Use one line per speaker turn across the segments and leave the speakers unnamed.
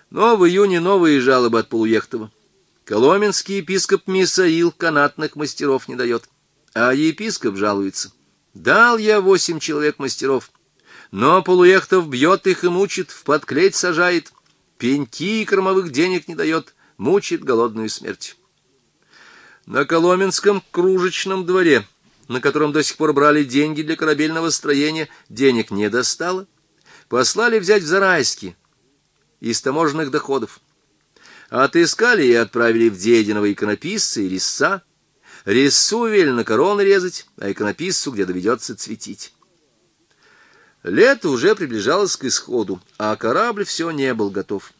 Но в июне новые жалобы от Полуехтова. Коломенский епископ Мисаил канатных мастеров не дает, а епископ жалуется: дал я 8 человек мастеров, но Полуехтов бьет их и мучит, в подклеть сажает, пеньки и кормовых денег не дает, мучит голодную смерть. На Коломенском кружечном дворе, на котором до сих пор брали деньги для корабельного строения, денег не достало. Послали взять в Зарайске из таможенных доходов. Отыскали и отправили в Дединово иконописца и резца. Резцу велено короны резать, а иконописцу где доведется цветить. Лето уже приближалось к исходу, а корабль все не был готов.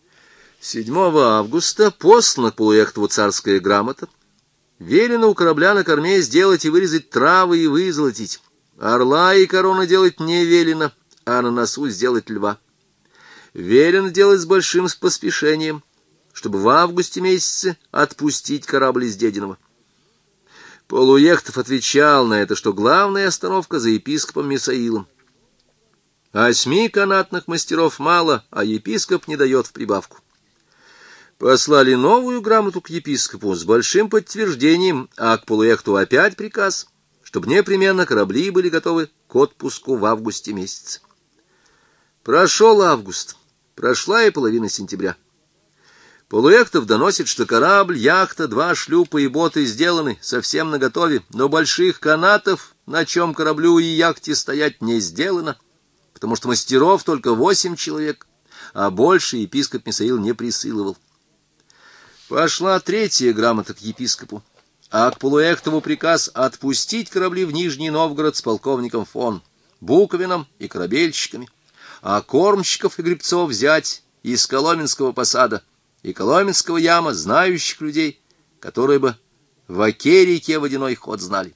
7 августа послана к Полуехтову царская грамота. Велено у корабля на корме сделать и вырезать травы и вызолотить. Орла и короны делать не велено, а на носу сделать льва. Велено делать с большим поспешением, чтобы в августе месяце отпустить корабль из Дединова. Полуехтов отвечал на это, что главная остановка за епископом Мисаилом. 8 канатных мастеров мало, а епископ не дает в прибавку. Послали новую грамоту к епископу с большим подтверждением, а к Полуехтову опять приказ, чтобы непременно корабли были готовы к отпуску в августе месяце. Прошел август, прошла и половина сентября. Полуехтов доносит, что корабль, яхта, 2 шлюпа и боты сделаны, совсем наготове, но больших канатов, на чем кораблю и яхте стоять, не сделано, потому что мастеров только 8 человек, а больше епископ Мисаил не присылывал. Пошла 3-я грамота к епископу, а к Полуехтову приказ отпустить корабли в Нижний Новгород с полковником фон Буковиным и корабельщиками, а кормщиков и гребцов взять из Коломенского посада и Коломенского яма знающих людей, которые бы в Оке-реке водяной ход знали.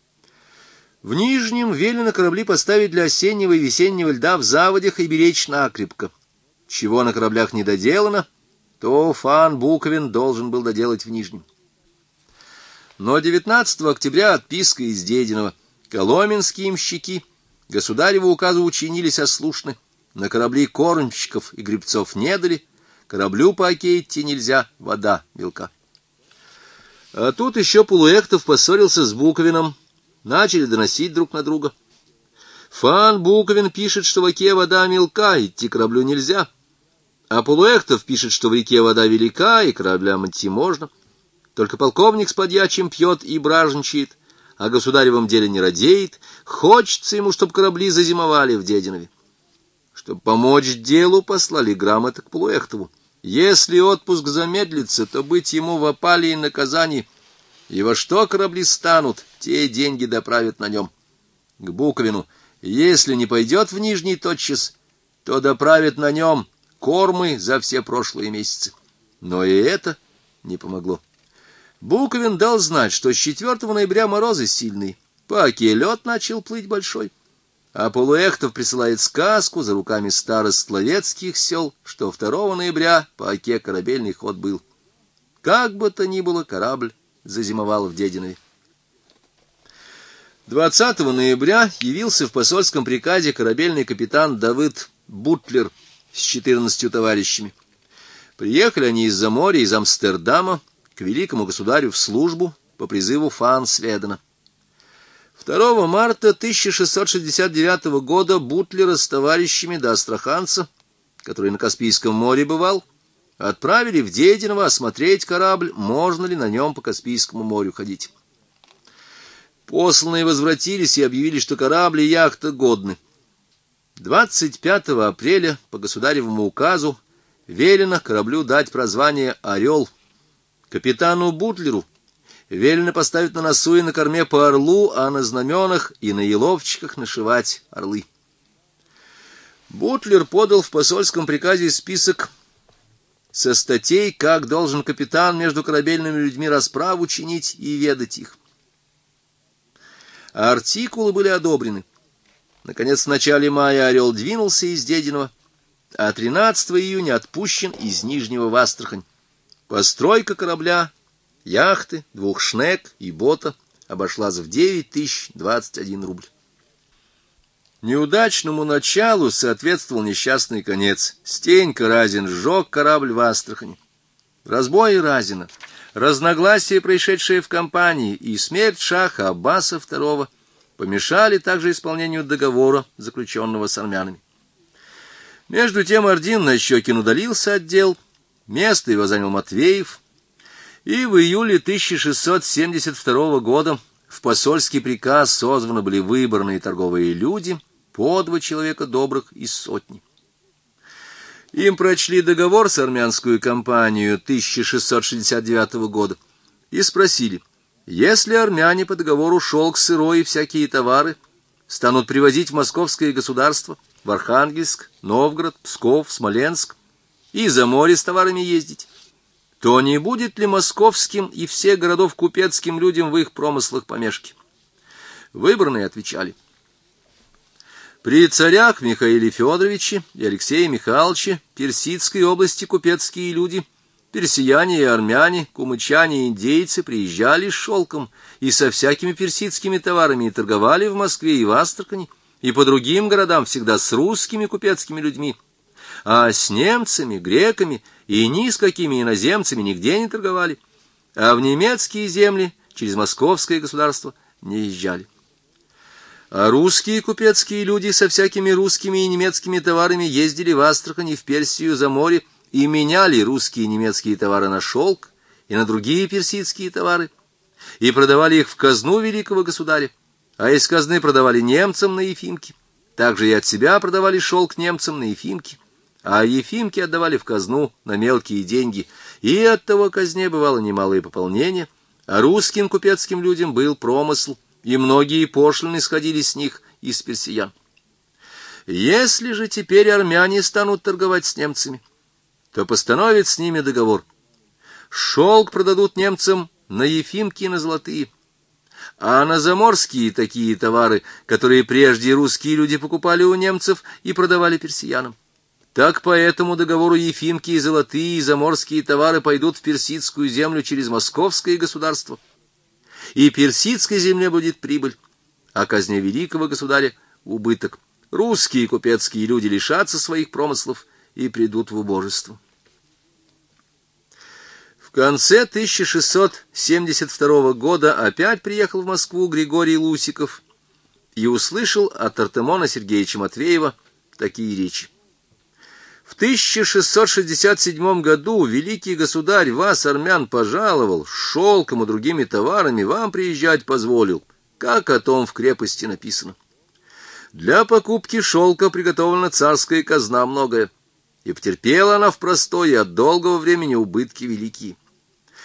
В Нижнем велено корабли поставить для осеннего и весеннего льда в заводях и беречь накрепко. Чего на кораблях не доделано, то фон Буковин должен был доделать в Нижнем. Но 19 октября отписка из Дединова. Коломенские имщики государеву указу учинились ослушны, на корабли кормщиков и гребцов не дали, кораблю по Оке идти нельзя, вода мелка. А тут еще Полуехтов поссорился с Буковиным, начали доносить друг на друга. Фон Буковин пишет, что в Оке вода мелка, идти кораблю нельзя, а Полуехтов пишет, что в реке вода велика, и кораблям идти можно. Только полковник с подьячим пьет и бражничает, о государевом деле не радеет, хочется ему, чтобы корабли зазимовали в Дединове. Чтобы помочь делу, послали грамоты к Полуехтову. Если отпуск замедлится, то быть ему в опале и наказании, и во что корабли станут, те деньги доправят на нем. К Буковину: если не пойдет в Нижний тотчас, то доправят на нем кормы за все прошлые месяцы. Но и это не помогло. Буковин дал знать, что с 4 ноября морозы сильные, по Оке лед начал плыть большой, а Полуехтов присылает сказку за руками старост Ловецких сел, что 2 ноября по Оке корабельный ход был. Как бы то ни было, корабль зазимовал в Дединове. 20 ноября явился в посольском приказе корабельный капитан Давыд Бутлер с 14 товарищами. Приехали они из-за моря, из Амстердама, к великому государю в службу по призыву фон Сведена. 2 марта 1669 года Бутлера с товарищами до астраханца, который на Каспийском море бывал, отправили в Дединово осмотреть корабль, можно ли на нем по Каспийскому морю ходить. Посланные возвратились и объявили, что корабль и яхта годны. 25 апреля по государевому указу велено кораблю дать прозвание «Орел». Капитану Бутлеру велено поставить на носу и на корме по орлу, а на знаменах и на еловчиках нашивать орлы. Бутлер подал в посольском приказе список со статей, как должен капитан между корабельными людьми расправу чинить и ведать их. Артикулы были одобрены. Наконец, в начале мая «Орел» двинулся из Дединова, а 13 июня отпущен из Нижнего в Астрахань. Постройка корабля, яхты, 2 шнек и бота обошлась в 9021 рубль. Неудачному началу соответствовал несчастный конец. Стенька Разин сжег корабль в Астрахани. Разбой Разина, разногласия, происшедшие в кампании, и смерть шаха Аббаса II помешали также исполнению договора, заключенного с армянами. Между тем Ордин Нащекин удалился от дел, место его занял Матвеев, и в июле 1672 года в посольский приказ созваны были выборные торговые люди, по 2 человека добрых из сотни. Им прочли договор с армянскую компанию 1669 года и спросили, если армяне по договору шелк, сырой и всякие товары станут привозить в московское государство, в Архангельск, Новгород, Псков, Смоленск и за море с товарами ездить, то не будет ли московским и всех городов купецким людям в их промыслах помешки? Выборные отвечали: при царях Михаиле Федоровиче и Алексее Михайловиче Персидской области купецкие люди, персияне и армяне, кумычане и индейцы приезжали с шелком и со всякими персидскими товарами и торговали в Москве и в Астрахани, и по другим городам всегда с русскими купецкими людьми, а с немцами, греками и ни с какими иноземцами нигде не торговали, а в немецкие земли через московское государство не езжали. А русские купецкие люди со всякими русскими и немецкими товарами ездили в Астрахань и в Персию за море и меняли русские и немецкие товары на шелк и на другие персидские товары, и продавали их в казну великого государя, а из казны продавали немцам на Ефимки, также и от себя продавали шелк немцам на Ефимки, а Ефимки отдавали в казну на мелкие деньги, и оттого казне бывало немалое пополнение, а русским купецким людям был промысл, и многие пошлины сходили с них из персиян. Если же теперь армяне станут торговать с немцами, то постановят с ними договор. Шелк продадут немцам на Ефимки и на золотые, а на заморские такие товары, которые прежде русские люди покупали у немцев и продавали персиянам. Так по этому договору Ефимки и золотые и заморские товары пойдут в персидскую землю через московское государство, и персидской земле будет прибыль, а казне великого государя убыток. Русские купецкие люди лишатся своих промыслов и придут в убожество. В конце 1672 года опять приехал в Москву Григорий Лусиков и услышал от Артемона Сергеевича Матвеева такие речи: в 1667 году великий государь вас, армян, пожаловал, с шелком и другими товарами вам приезжать позволил, как о том в крепости написано. Для покупки шелка приготовлена царская казна многое, и потерпела она в простое от долгого времени убытки великие.